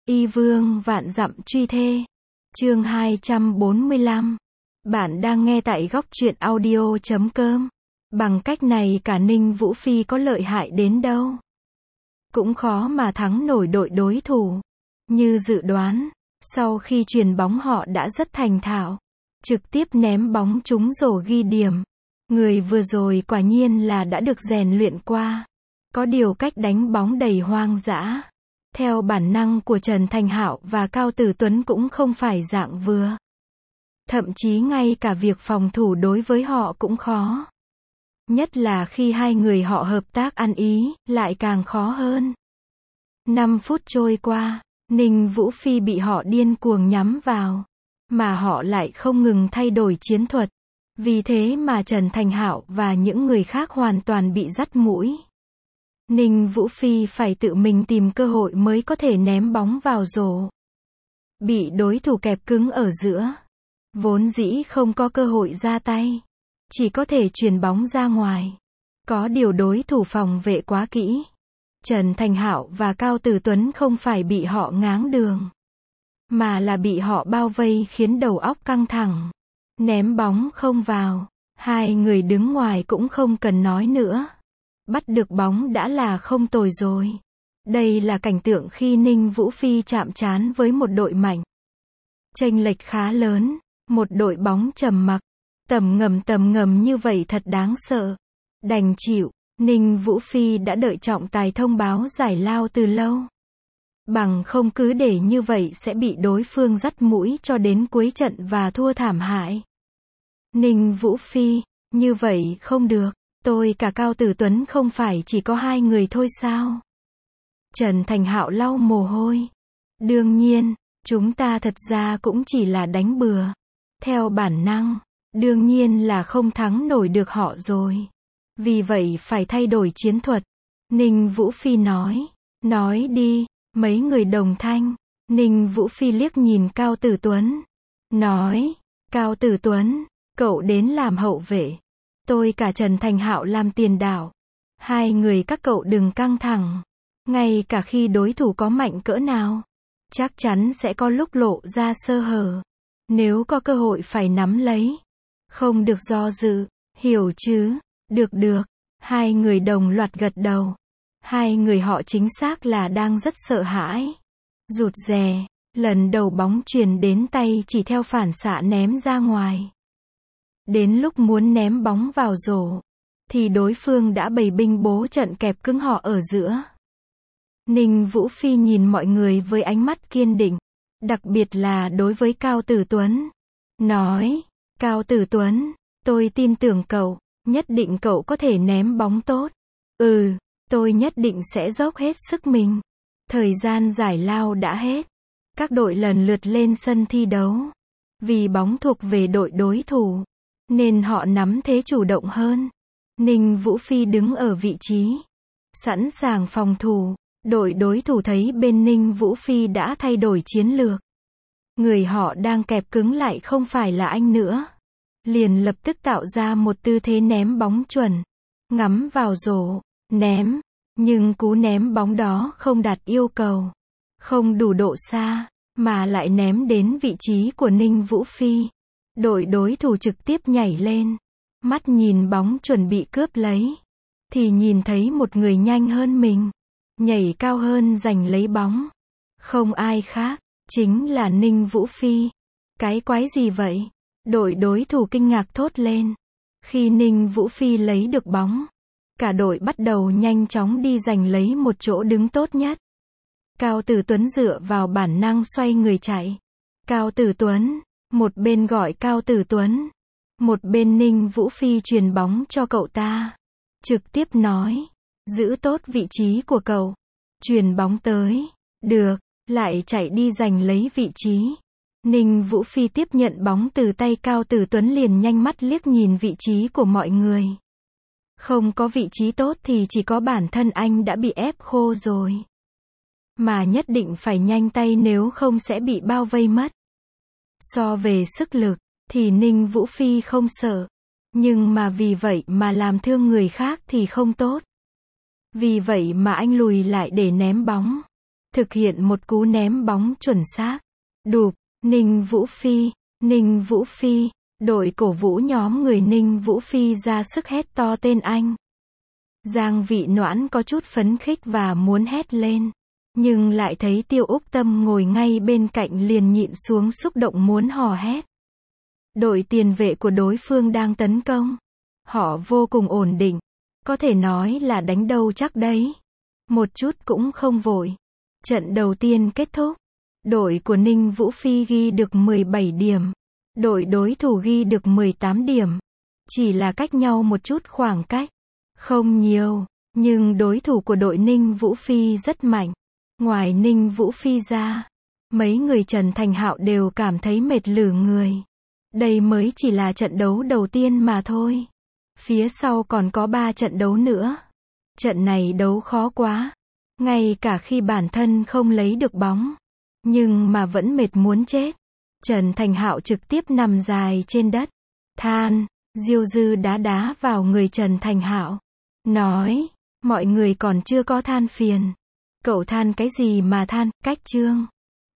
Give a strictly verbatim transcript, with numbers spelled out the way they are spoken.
Y vương vạn dặm truy thê. Chương hai trăm bốn mươi lăm. Bạn đang nghe tại góc truyện audio chấm com. Bằng cách này cả Ninh Vũ Phi có lợi hại đến đâu cũng khó mà thắng nổi đội đối thủ. Như dự đoán, sau khi chuyền bóng họ đã rất thành thạo, trực tiếp ném bóng trúng rổ ghi điểm. Người vừa rồi quả nhiên là đã được rèn luyện qua. Có điều cách đánh bóng đầy hoang dã. Theo bản năng của Trần Thành Hạo và Cao Tử Tuấn cũng không phải dạng vừa. Thậm chí ngay cả việc phòng thủ đối với họ cũng khó. Nhất là khi hai người họ hợp tác ăn ý, lại càng khó hơn. Năm phút trôi qua, Ninh Vũ Phi bị họ điên cuồng nhắm vào. Mà họ lại không ngừng thay đổi chiến thuật. Vì thế mà Trần Thành Hạo và những người khác hoàn toàn bị dắt mũi. Ninh Vũ Phi phải tự mình tìm cơ hội mới có thể ném bóng vào rổ. Bị đối thủ kẹp cứng ở giữa. Vốn dĩ không có cơ hội ra tay. Chỉ có thể chuyền bóng ra ngoài. Có điều đối thủ phòng vệ quá kỹ. Trần Thành Hạo và Cao Tử Tuấn không phải bị họ ngáng đường. Mà là bị họ bao vây khiến đầu óc căng thẳng. Ném bóng không vào. Hai người đứng ngoài cũng không cần nói nữa. Bắt được bóng đã là không tồi rồi. Đây là cảnh tượng khi Ninh Vũ Phi chạm trán với một đội mạnh. Chênh lệch khá lớn. Một đội bóng trầm mặc. Tầm ngầm tầm ngầm như vậy thật đáng sợ. Đành chịu. Ninh Vũ Phi đã đợi trọng tài thông báo giải lao từ lâu. Bằng không cứ để như vậy sẽ bị đối phương dắt mũi cho đến cuối trận và thua thảm hại. Ninh Vũ Phi, như vậy không được. Tôi cả Cao Tử Tuấn không phải chỉ có hai người thôi sao? Trần Thành Hạo lau mồ hôi. Đương nhiên, chúng ta thật ra cũng chỉ là đánh bừa. Theo bản năng, đương nhiên là không thắng nổi được họ rồi. Vì vậy phải thay đổi chiến thuật. Ninh Vũ Phi nói. Nói đi, mấy người đồng thanh. Ninh Vũ Phi liếc nhìn Cao Tử Tuấn. Nói, Cao Tử Tuấn, cậu đến làm hậu vệ. Tôi cả Trần Thành Hạo làm tiền đạo. Hai người các cậu đừng căng thẳng. Ngay cả khi đối thủ có mạnh cỡ nào, chắc chắn sẽ có lúc lộ ra sơ hở. Nếu có cơ hội phải nắm lấy. Không được do dự, hiểu chứ? Được được. Hai người đồng loạt gật đầu. Hai người họ chính xác là đang rất sợ hãi. Rụt rè. Lần đầu bóng truyền đến tay chỉ theo phản xạ ném ra ngoài. Đến lúc muốn ném bóng vào rổ, thì đối phương đã bày binh bố trận kẹp cứng họ ở giữa. Ninh Vũ Phi nhìn mọi người với ánh mắt kiên định. Đặc biệt là đối với Cao Tử Tuấn. Nói, Cao Tử Tuấn, tôi tin tưởng cậu. Nhất định cậu có thể ném bóng tốt. Ừ, tôi nhất định sẽ dốc hết sức mình. Thời gian giải lao đã hết. Các đội lần lượt lên sân thi đấu. Vì bóng thuộc về đội đối thủ, nên họ nắm thế chủ động hơn. Ninh Vũ Phi đứng ở vị trí sẵn sàng phòng thủ. Đội đối thủ thấy bên Ninh Vũ Phi đã thay đổi chiến lược. Người họ đang kẹp cứng lại không phải là anh nữa. Liền lập tức tạo ra một tư thế ném bóng chuẩn. Ngắm vào rổ, ném. Nhưng cú ném bóng đó không đạt yêu cầu. Không đủ độ xa, mà lại ném đến vị trí của Ninh Vũ Phi. Đội đối thủ trực tiếp nhảy lên. Mắt nhìn bóng chuẩn bị cướp lấy. Thì nhìn thấy một người nhanh hơn mình. Nhảy cao hơn giành lấy bóng. Không ai khác, chính là Ninh Vũ Phi. Cái quái gì vậy? Đội đối thủ kinh ngạc thốt lên. Khi Ninh Vũ Phi lấy được bóng, cả đội bắt đầu nhanh chóng đi giành lấy một chỗ đứng tốt nhất. Cao Tử Tuấn dựa vào bản năng xoay người chạy. Cao Tử Tuấn, một bên gọi Cao Tử Tuấn, một bên Ninh Vũ Phi truyền bóng cho cậu ta. Trực tiếp nói, giữ tốt vị trí của cậu. Truyền bóng tới, được, lại chạy đi giành lấy vị trí. Ninh Vũ Phi tiếp nhận bóng từ tay Cao Tử Tuấn liền nhanh mắt liếc nhìn vị trí của mọi người. Không có vị trí tốt thì chỉ có bản thân anh đã bị ép khô rồi. Mà nhất định phải nhanh tay nếu không sẽ bị bao vây mất. So về sức lực, thì Ninh Vũ Phi không sợ. Nhưng mà vì vậy mà làm thương người khác thì không tốt. Vì vậy mà anh lùi lại để ném bóng. thực hiện một cú ném bóng chuẩn xác. Đụp, Ninh Vũ Phi, Ninh Vũ Phi, đội cổ vũ nhóm người Ninh Vũ Phi ra sức hét to tên anh. Giang Vị Noãn có chút phấn khích và muốn hét lên, nhưng lại thấy Tiêu Úc Tâm ngồi ngay bên cạnh liền nhịn xuống xúc động muốn hò hét. Đội tiền vệ của đối phương đang tấn công. Họ vô cùng ổn định, có thể nói là đánh đâu chắc đấy. Một chút cũng không vội. Trận đầu tiên kết thúc, đội của Ninh Vũ Phi ghi được mười bảy điểm, đội đối thủ ghi được mười tám điểm. Chỉ là cách nhau một chút khoảng cách, không nhiều, nhưng đối thủ của đội Ninh Vũ Phi rất mạnh. Ngoài Ninh Vũ Phi ra, mấy người Trần Thành Hạo đều cảm thấy mệt lử người. Đây mới chỉ là trận đấu đầu tiên mà thôi. Phía sau còn có ba trận đấu nữa. Trận này đấu khó quá. Ngay cả khi bản thân không lấy được bóng, nhưng mà vẫn mệt muốn chết. Trần Thành Hạo trực tiếp nằm dài trên đất. Than, Diêu Dư đá đá vào người Trần Thành Hạo. Nói, mọi người còn chưa có than phiền. Cậu than cái gì mà than, cách chương.